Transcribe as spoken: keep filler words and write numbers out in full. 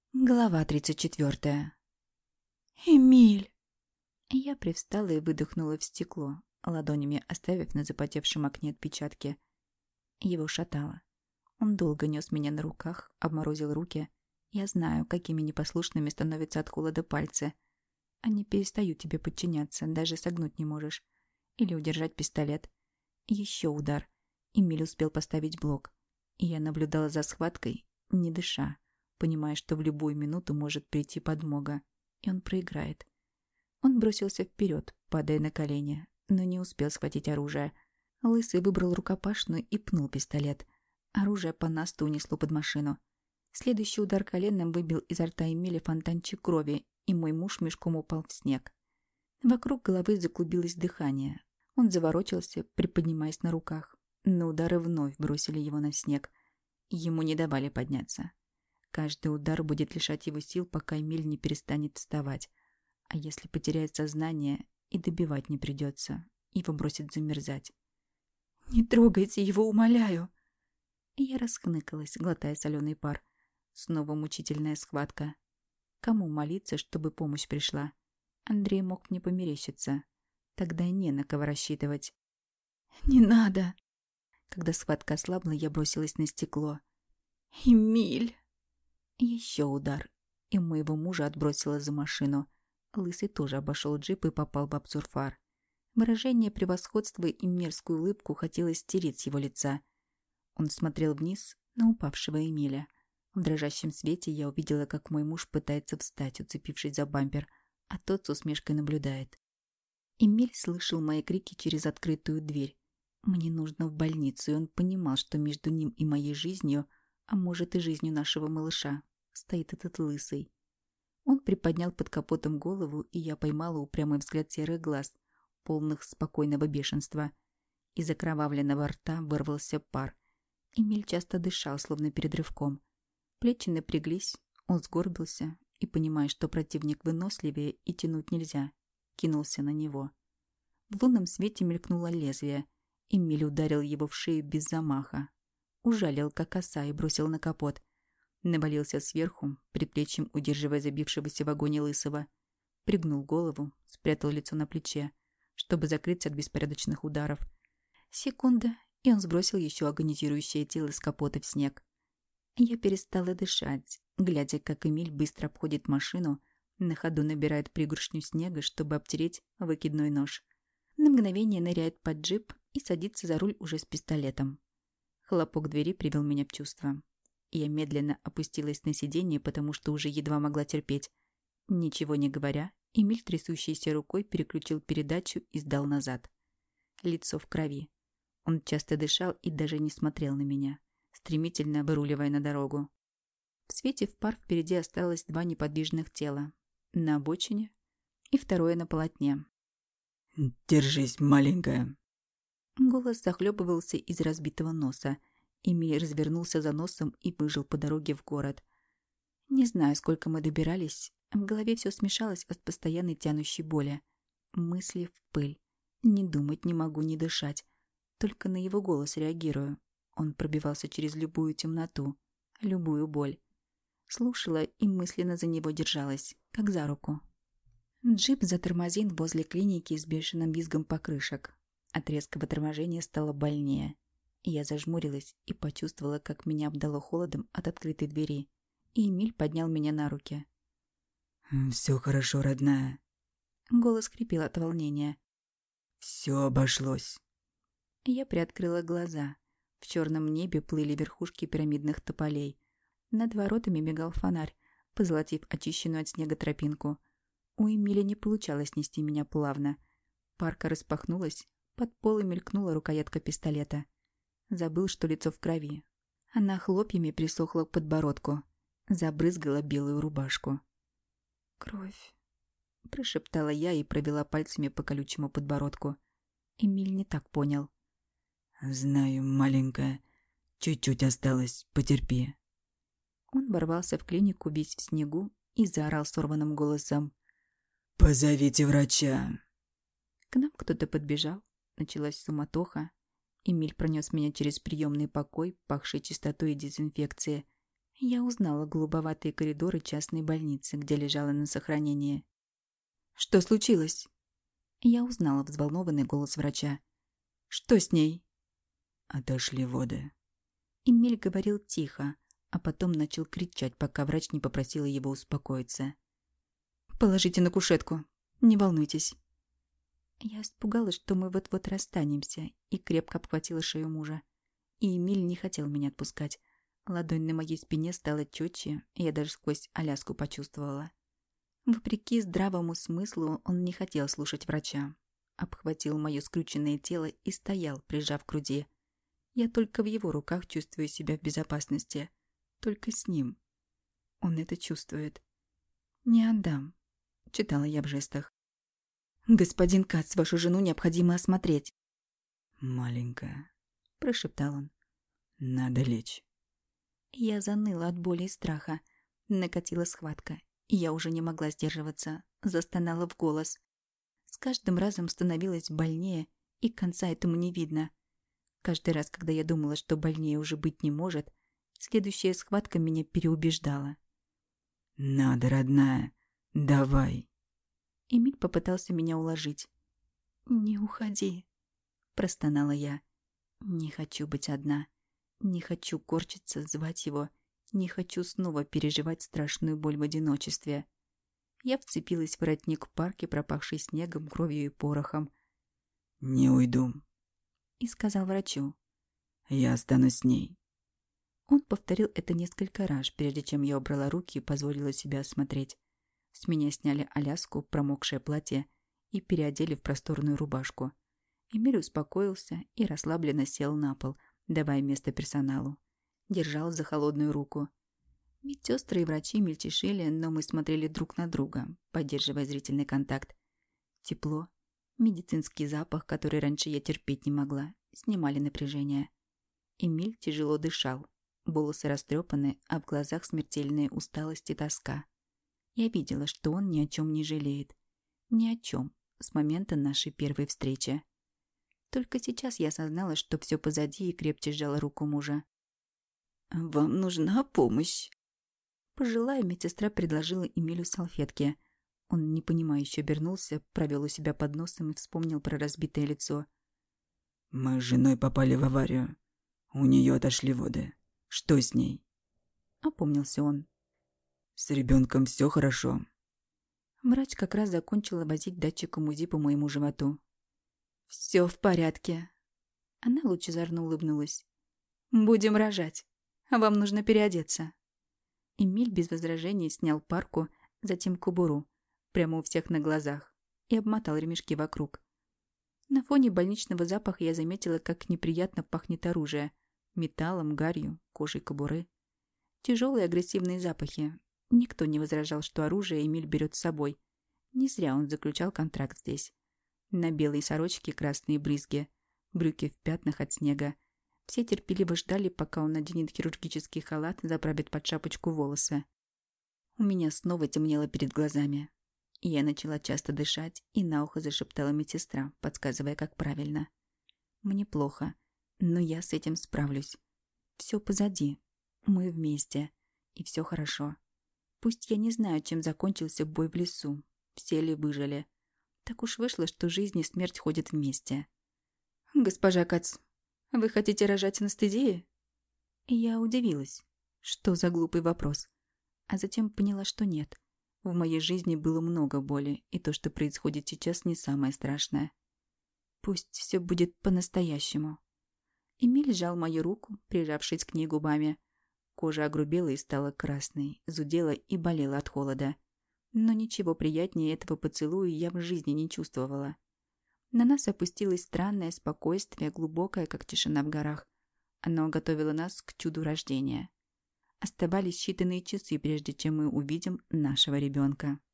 Глава тридцать четвертая. «Эмиль!» Я привстала и выдохнула в стекло, ладонями оставив на запотевшем окне отпечатки. Его шатало. Он долго нес меня на руках, обморозил руки. Я знаю, какими непослушными становятся от холода пальцы. Они перестают тебе подчиняться, даже согнуть не можешь. Или удержать пистолет. Еще удар. Эмиль успел поставить блок. И я наблюдала за схваткой, не дыша, понимая, что в любую минуту может прийти подмога, и он проиграет. Он бросился вперед, падая на колени, но не успел схватить оружие. Лысый выбрал рукопашную и пнул пистолет. Оружие по насту унесло под машину. Следующий удар коленом выбил изо рта Эмиля фонтанчик крови, и мой муж мешком упал в снег. Вокруг головы заклубилось дыхание. Он заворочился, приподнимаясь на руках, но удары вновь бросили его на снег. Ему не давали подняться. Каждый удар будет лишать его сил, пока Эмиль не перестанет вставать. А если потеряет сознание, и добивать не придется, его бросит замерзать. «Не трогайте его, умоляю!» И я расхныкалась, глотая соленый пар. Снова мучительная схватка. Кому молиться, чтобы помощь пришла? Андрей мог мне померещиться. Тогда не на кого рассчитывать. «Не надо!» Когда схватка ослабла, я бросилась на стекло. «Эмиль!» Еще удар, и моего мужа отбросило за машину. Лысый тоже обошел джип и попал в обзор фар. Выражение превосходства и мерзкую улыбку хотелось стереть с его лица. Он смотрел вниз на упавшего Эмиля. В дрожащем свете я увидела, как мой муж пытается встать, уцепившись за бампер, а тот с усмешкой наблюдает. Эмиль слышал мои крики через открытую дверь. Мне нужно в больницу, и он понимал, что между ним и моей жизнью, а может и жизнью нашего малыша, стоит этот лысый. Он приподнял под капотом голову, и я поймала упрямый взгляд серых глаз, полных спокойного бешенства. Из окровавленного рта вырвался пар. Эмиль часто дышал, словно перед рывком. Плечи напряглись, он сгорбился и, понимая, что противник выносливее и тянуть нельзя, кинулся на него. В лунном свете мелькнуло лезвие. Эмиль ударил его в шею без замаха. Ужалил, как оса, и бросил на капот. Навалился сверху, предплечьем удерживая забившегося в вагоне лысого. Пригнул голову, спрятал лицо на плече, чтобы закрыться от беспорядочных ударов. Секунда, и он сбросил еще агонизирующее тело с капота в снег. Я перестала дышать, глядя, как Эмиль быстро обходит машину, на ходу набирает пригоршню снега, чтобы обтереть выкидной нож. На мгновение ныряет под джип и садится за руль уже с пистолетом. Хлопок двери привел меня в чувство. Я медленно опустилась на сиденье, потому что уже едва могла терпеть. Ничего не говоря, Эмиль трясущейся рукой переключил передачу и сдал назад. Лицо в крови. Он часто дышал и даже не смотрел на меня, стремительно выруливая на дорогу. В свете в пар впереди осталось два неподвижных тела. На обочине и второе на полотне. «Держись, маленькая!» Голос захлебывался из разбитого носа. Эмиль развернулся за носом и выжил по дороге в город. Не знаю, сколько мы добирались. В голове все смешалось от постоянной тянущей боли. Мысли в пыль. Не думать не могу, не дышать. Только на его голос реагирую. Он пробивался через любую темноту, любую боль. Слушала и мысленно за него держалась, как за руку. Джип затормозил возле клиники с бешеным визгом покрышек. От резкого торможения стало больнее. Я зажмурилась и почувствовала, как меня обдало холодом от открытой двери. И Эмиль поднял меня на руки. «Все хорошо, родная». Голос скрипел от волнения. «Все обошлось». Я приоткрыла глаза. В черном небе плыли верхушки пирамидных тополей. Над воротами мигал фонарь, позолотив очищенную от снега тропинку. У Эмиля не получалось нести меня плавно. Парка распахнулась, под полом мелькнула рукоятка пистолета. Забыл, что лицо в крови. Она хлопьями присохла к подбородку. Забрызгала белую рубашку. «Кровь», — прошептала я и провела пальцами по колючему подбородку. Эмиль не так понял. «Знаю, маленькая. Чуть-чуть осталось. Потерпи». Он ворвался в клинику весь в снегу и заорал сорванным голосом. «Позовите врача!» К нам кто-то подбежал. Началась суматоха. Эмиль пронес меня через приемный покой, пахший чистотой и дезинфекцией. Я узнала голубоватые коридоры частной больницы, где лежала на сохранении. «Что случилось?» Я узнала взволнованный голос врача. «Что с ней?» Отошли воды. Эмиль говорил тихо, а потом начал кричать, пока врач не попросила его успокоиться. «Положите на кушетку. Не волнуйтесь». Я испугалась, что мы вот-вот расстанемся, и крепко обхватила шею мужа. И Эмиль не хотел меня отпускать. Ладонь на моей спине стала четче, и я даже сквозь Аляску почувствовала. Вопреки здравому смыслу, он не хотел слушать врача. Обхватил мое скрюченное тело и стоял, прижав к груди. Я только в его руках чувствую себя в безопасности. Только с ним. Он это чувствует. «Не отдам», — читала я в жестах. «Господин Кац, вашу жену необходимо осмотреть». «Маленькая», — прошептал он. «надо лечь». Я заныла от боли и страха. Накатила схватка, и я уже не могла сдерживаться. Застонала в голос. С каждым разом становилось больнее, и конца этому не видно. Каждый раз, когда я думала, что больнее уже быть не может, следующая схватка меня переубеждала. «Надо, родная, давай». Эмиль попытался меня уложить. «Не уходи», — простонала я. «Не хочу быть одна. Не хочу корчиться, звать его. Не хочу снова переживать страшную боль в одиночестве». Я вцепилась в воротник в парке, пропахший снегом, кровью и порохом. «Не уйду», и сказал врачу. «Я останусь с ней». Он повторил это несколько раз, прежде чем я убрала руки и позволила себя осмотреть. С меня сняли Аляску, промокшее платье и переодели в просторную рубашку. Эмиль успокоился и расслабленно сел на пол, давая место персоналу. Держал за холодную руку. Медсестры и врачи мельтешили, но мы смотрели друг на друга, поддерживая зрительный контакт. Тепло, медицинский запах, который раньше я терпеть не могла, снимали напряжение. Эмиль тяжело дышал. Волосы растрепаны, а в глазах смертельная усталость и тоска. Я видела, что он ни о чем не жалеет. Ни о чем с момента нашей первой встречи. Только сейчас я осознала, что все позади, и крепче сжала руку мужа. «Вам нужна помощь?» Пожилая медсестра предложила Эмилю салфетки. Он непонимающе обернулся, провел у себя под носом и вспомнил про разбитое лицо. «Мы с женой попали в аварию. У нее отошли воды. Что с ней?» Опомнился он. «С ребенком все хорошо?» Врач как раз закончила возить датчиком УЗИ по моему животу. «Все в порядке». Она лучезарно улыбнулась. «Будем рожать. Вам нужно переодеться». Эмиль без возражений снял парку, затем кобуру, прямо у всех на глазах, и обмотал ремешки вокруг. На фоне больничного запаха я заметила, как неприятно пахнет оружие. Металлом, гарью, кожей кобуры. Тяжелые агрессивные запахи. Никто не возражал, что оружие Эмиль берет с собой. Не зря он заключал контракт здесь. На белой сорочке красные брызги, брюки в пятнах от снега. Все терпеливо ждали, пока он наденет хирургический халат и заправит под шапочку волосы. У меня снова темнело перед глазами. И я начала часто дышать, и на ухо зашептала медсестра, подсказывая, как правильно. Мне плохо, но я с этим справлюсь. Все позади. Мы вместе. И все хорошо. Пусть я не знаю, чем закончился бой в лесу. Все ли выжили. Так уж вышло, что жизнь и смерть ходят вместе. «Госпожа Кац, вы хотите рожать анестезии?» И я удивилась. Что за глупый вопрос? А затем поняла, что нет. В моей жизни было много боли, и то, что происходит сейчас, не самое страшное. Пусть все будет по-настоящему. Эмиль сжал мою руку, прижавшись к ней губами. Кожа огрубела и стала красной, зудела и болела от холода. Но ничего приятнее этого поцелуя я в жизни не чувствовала. На нас опустилось странное спокойствие, глубокое, как тишина в горах. Оно готовило нас к чуду рождения. Оставались считанные часы, прежде чем мы увидим нашего ребенка.